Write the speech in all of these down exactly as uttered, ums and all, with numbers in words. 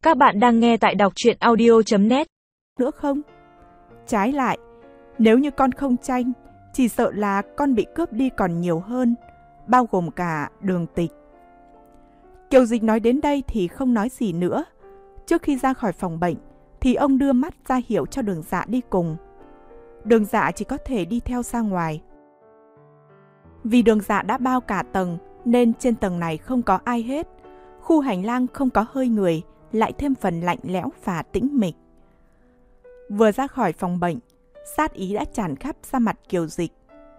Các bạn đang nghe tại đọc truyện audio chấm net. Nữa không? Trái lại, nếu như con không tranh, chỉ sợ là con bị cướp đi còn nhiều hơn, bao gồm cả Đường Tịch. Kiều Dịch nói đến đây thì không nói gì nữa. Trước khi ra khỏi phòng bệnh, thì ông đưa mắt ra hiệu cho Đường Dạ đi cùng. Đường Dạ chỉ có thể đi theo ra ngoài. Vì Đường Dạ đã bao cả tầng, nên trên tầng này không có ai hết. Khu hành lang không có hơi người, lại thêm phần lạnh lẽo và tĩnh mịch. Vừa ra khỏi phòng bệnh, sát ý đã tràn khắp ra mặt Kiều Dịch.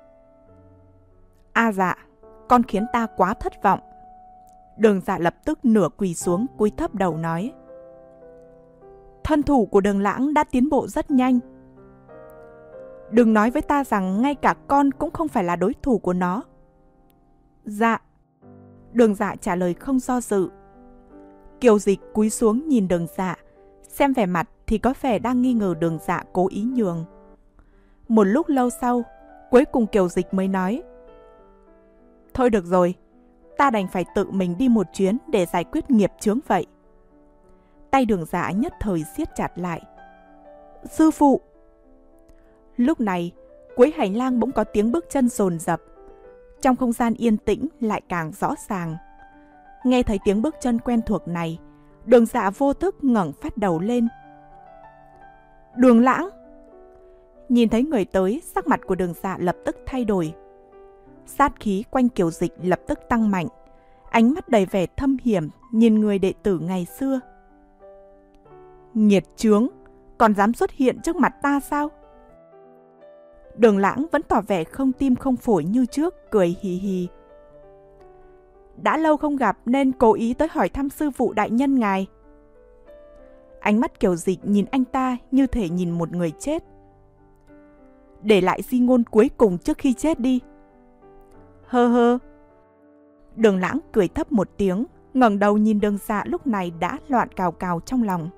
A dạ, con khiến ta quá thất vọng. Đường Dạ lập tức nửa quỳ xuống cúi thấp đầu nói. Thân thủ của Đường Lãng đã tiến bộ rất nhanh. Đừng nói với ta rằng ngay cả con cũng không phải là đối thủ của nó. Dạ. Đường Dạ trả lời không do dự. Kiều Dịch cúi xuống nhìn Đường Dạ, xem vẻ mặt thì có vẻ đang nghi ngờ Đường Dạ cố ý nhường. Một lúc lâu sau, cuối cùng Kiều Dịch mới nói. Thôi được rồi, ta đành phải tự mình đi một chuyến để giải quyết nghiệp chướng vậy. Tay Đường Dạ nhất thời siết chặt lại. Sư phụ! Lúc này, cuối hành lang bỗng có tiếng bước chân dồn dập. Trong không gian yên tĩnh lại càng rõ ràng. Nghe thấy tiếng bước chân quen thuộc này, Đường Dạ vô thức ngẩng phát đầu lên. Đường Lãng! Nhìn thấy người tới, sắc mặt của Đường Dạ lập tức thay đổi. Sát khí quanh Kiều Dịch lập tức tăng mạnh, ánh mắt đầy vẻ thâm hiểm nhìn người đệ tử ngày xưa. Nghiệt chướng, còn dám xuất hiện trước mặt ta sao? Đường Lãng vẫn tỏ vẻ không tim không phổi như trước, cười hì hì. Đã lâu không gặp nên cố ý tới hỏi thăm sư phụ đại nhân ngài. Ánh mắt Kiều Dịch nhìn anh ta như thể nhìn một người chết. Để lại di ngôn cuối cùng trước khi chết đi. Hơ hơ. Đường Lãng cười thấp một tiếng, ngẩng đầu nhìn Đường Dạ lúc này đã loạn cào cào trong lòng.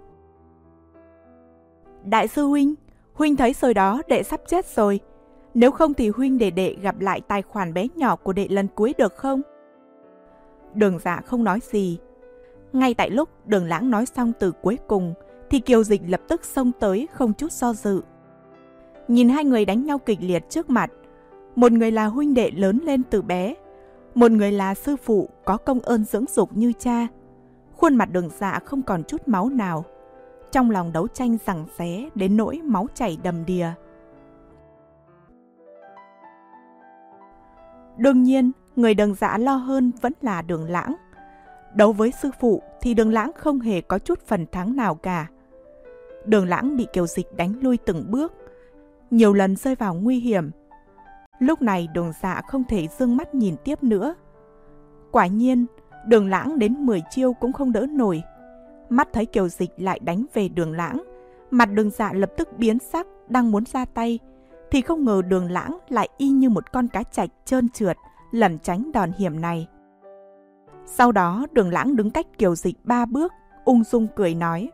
Đại sư huynh, huynh thấy rồi đó, đệ sắp chết rồi. Nếu không thì huynh để đệ gặp lại tài khoản bé nhỏ của đệ lần cuối được không? Đường Dạ không nói gì. Ngay tại lúc Đường Lãng nói xong từ cuối cùng, thì Kiều Dịch lập tức xông tới không chút do dự. Nhìn hai người đánh nhau kịch liệt trước mặt, một người là huynh đệ lớn lên từ bé, một người là sư phụ có công ơn dưỡng dục như cha. Khuôn mặt Đường Dạ không còn chút máu nào. Trong lòng đấu tranh giằng xé đến nỗi máu chảy đầm đìa. Đương nhiên, người Đường Dạ lo hơn vẫn là Đường Lãng. Đấu với sư phụ thì Đường Lãng không hề có chút phần thắng nào cả. Đường Lãng bị Kiều Dịch đánh lui từng bước, nhiều lần rơi vào nguy hiểm. Lúc này Đường Dạ không thể dương mắt nhìn tiếp nữa. Quả nhiên, Đường Lãng đến mười chiêu cũng không đỡ nổi. Mắt thấy Kiều Dịch lại đánh về Đường Lãng, mặt Đường Dạ lập tức biến sắc, đang muốn ra tay, thì không ngờ Đường Lãng lại y như một con cá trạch trơn trượt, lẩn tránh đòn hiểm này. Sau đó Đường Lãng đứng cách Kiều Dịch ba bước, ung dung cười nói.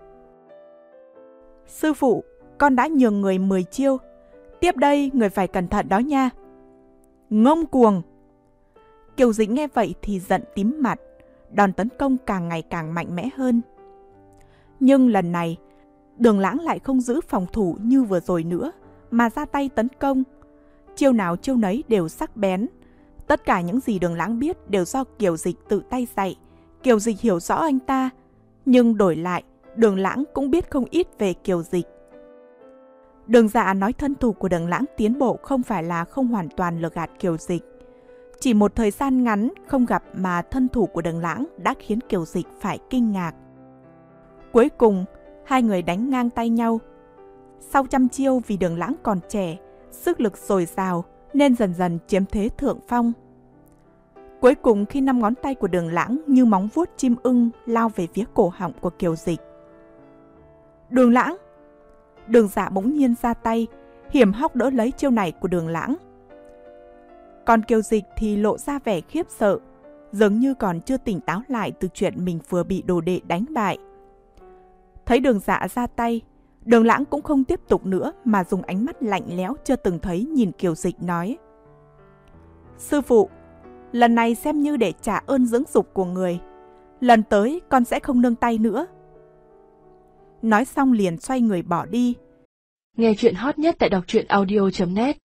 Sư phụ, con đã nhường người mười chiêu, tiếp đây người phải cẩn thận đó nha. Ngông cuồng! Kiều Dịch nghe vậy thì giận tím mặt, đòn tấn công càng ngày càng mạnh mẽ hơn. Nhưng lần này, Đường Lãng lại không giữ phòng thủ như vừa rồi nữa, mà ra tay tấn công. Chiêu nào chiêu nấy đều sắc bén. Tất cả những gì Đường Lãng biết đều do Kiều Dịch tự tay dạy. Kiều Dịch hiểu rõ anh ta, nhưng đổi lại, Đường Lãng cũng biết không ít về Kiều Dịch. Đường Dạ nói thân thủ của Đường Lãng tiến bộ không phải là không hoàn toàn lừa gạt Kiều Dịch. Chỉ một thời gian ngắn không gặp mà thân thủ của Đường Lãng đã khiến Kiều Dịch phải kinh ngạc. Cuối cùng, hai người đánh ngang tay nhau. Sau trăm chiêu vì Đường Lãng còn trẻ, sức lực dồi dào nên dần dần chiếm thế thượng phong. Cuối cùng khi năm ngón tay của Đường Lãng như móng vuốt chim ưng lao về phía cổ họng của Kiều Dịch. Đường Lãng! Đường Dạ bỗng nhiên ra tay, hiểm hóc đỡ lấy chiêu này của Đường Lãng. Còn Kiều Dịch thì lộ ra vẻ khiếp sợ, dường như còn chưa tỉnh táo lại từ chuyện mình vừa bị đồ đệ đánh bại. Thấy Đường Dạ ra tay, Đường Lãng cũng không tiếp tục nữa mà dùng ánh mắt lạnh lẽo chưa từng thấy nhìn Kiều Dịch nói. Sư phụ, lần này xem như để trả ơn dưỡng dục của người. Lần tới con sẽ không nương tay nữa. Nói xong liền xoay người bỏ đi. Nghe chuyện hot nhất tại đọc truyện audio chấm net.